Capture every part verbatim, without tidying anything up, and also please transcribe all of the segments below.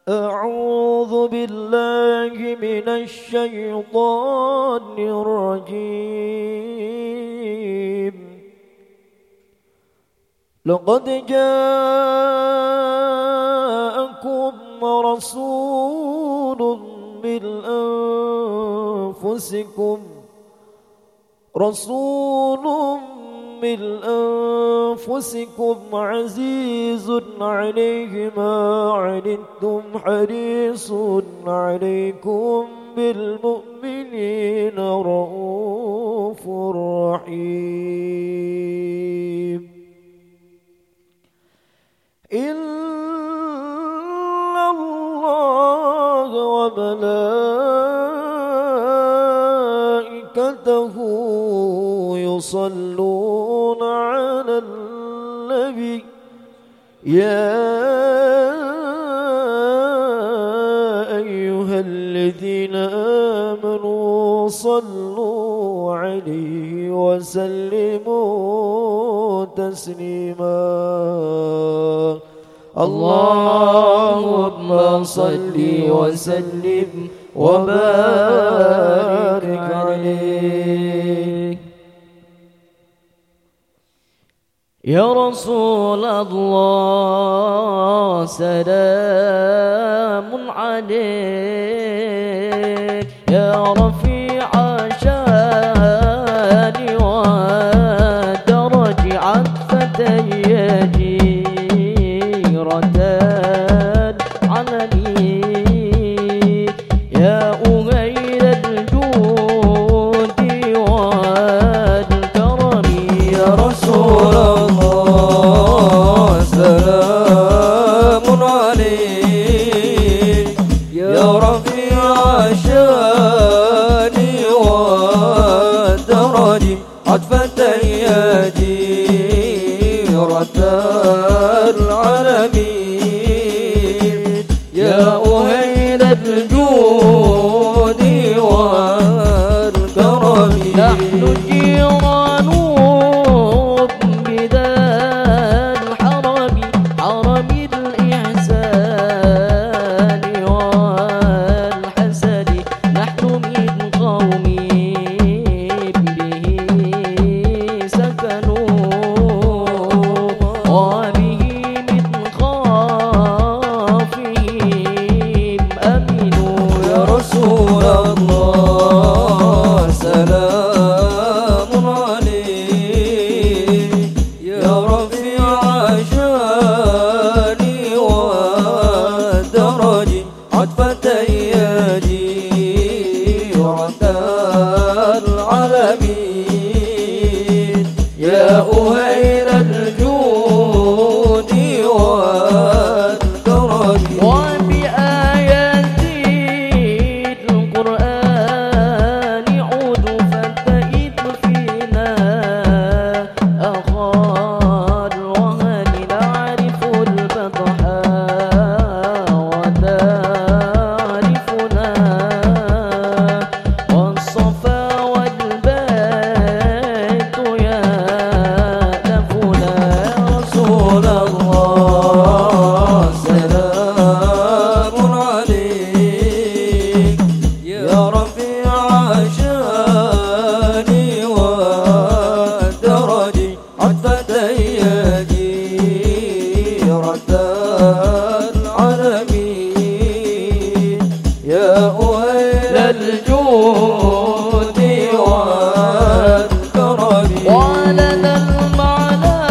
أعوذ بالله من الشيطان الرجيم. لقد جاءكم رسول من أنفسكم رسول من أنفسكم عزيز عليه ما عنتم حريص عليكم بالمؤمنين رؤوف رحيم. إن الله وملائكته يصلون على النبي يا أيها الذين آمنوا صلوا عليه وسلموا تسليما. اللهم صل وسلم وبارك عليه. يا رسول الله سلام عليك يا رفيع شان ودرج عطفة جيرة علني يا أهيل الجود والكرم. يا رسول الله سلام عليك يا رفيع الشان والدرج عطفة جيرة العالمين يا أهيل الجود والكرم. نحن جيران بذا الحرم حرم الإحسان والحسن. نحن من قوم به سكنوا وبه من خافهم أمنوا. يا رسول الله سلام عليك يا رفيع الشان والدرج عطفة جيرة العالمين يا أهيل الجود والكرم. وبآيات القرآن عود فالتئت فينا أخا الوهن نعرف البطحاء وتعرفنا والصفا والبيت يألفنا. يا رسول الله سلام عليك يا رفيع الشان والدرج عطفة جيرة العالمين يا أهيل الجود والكرم. ولنا المعنى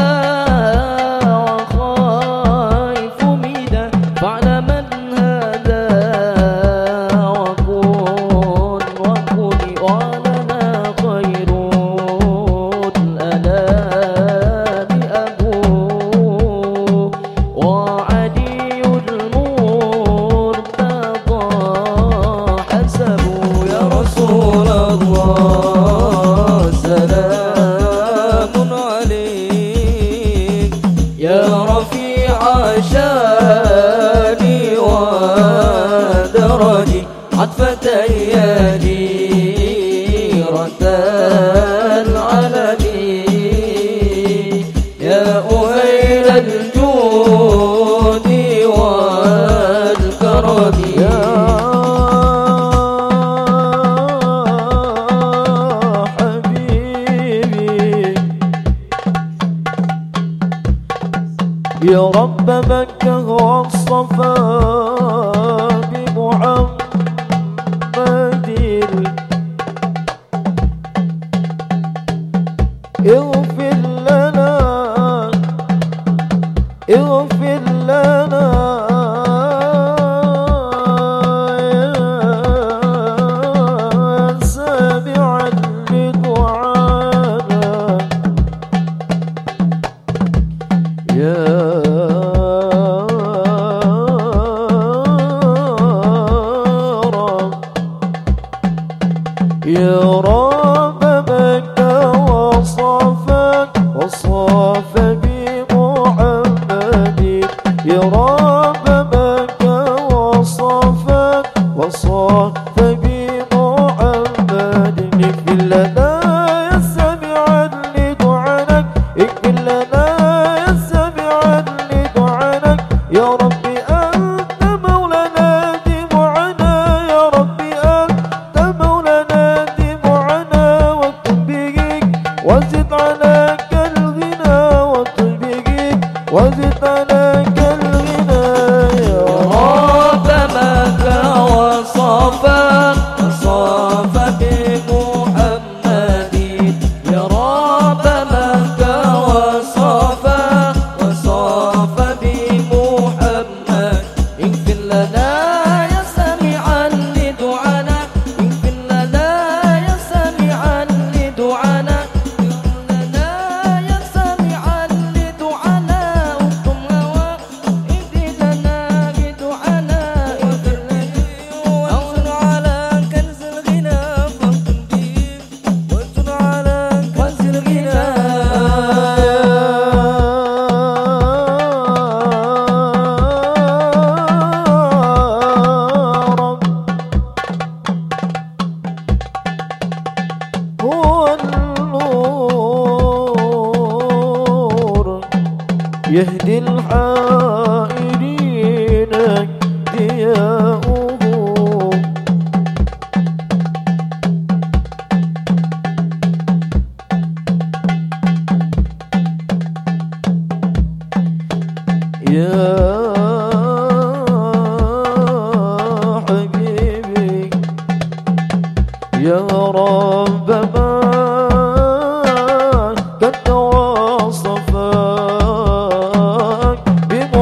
وخائف ميدا فعل من هدى وكن وكن. ولنا خير الأنام أبوه وعدي المرتضى حسبه. يا رسول الله سلام عليك يا رفيع الشان والدرج عطفة جيرة العالمين يا أهيل الجود والكرم. ربي يا حبيبي يا رب مكة والصفا بمحمد اغفر لنا اغفر لنا يا سامعا لدعانا يا رب يا رب مكة وصفا وصفا بمحمد يا رب مكة وصفا وصفا بمحمد اغفر لنا يا سامعا لدعانا اغفر لنا يا سامعا لدعانا يا ربي أنت مولانا دموعنا يا ربي أنت مولانا دموعنا واكتب بيك وزد على كالغنى واكتب بيك وزد على كالغنى يا رب مكة وصفا وصفا بمحمد يا رب مكة وصفا وصفا بمحمد اغفر لنا يا سامعا لدعانا اغفر لنا يا سامعا لدعانا اغفر لنا يا سامعا لدعانا اكتم هوا اهدي لنا بدعانا اغفر لنا وانصر على كنز الغنى فاكتم به وانصر على كنز الغنى هو النور يهدي الحائرين ضياؤه يا حبيبي يا رب ما قد وصفاك بمحمد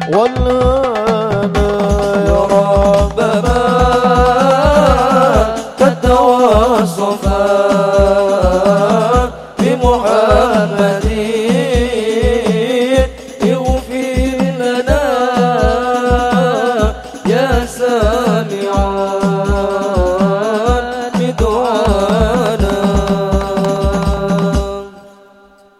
والهدى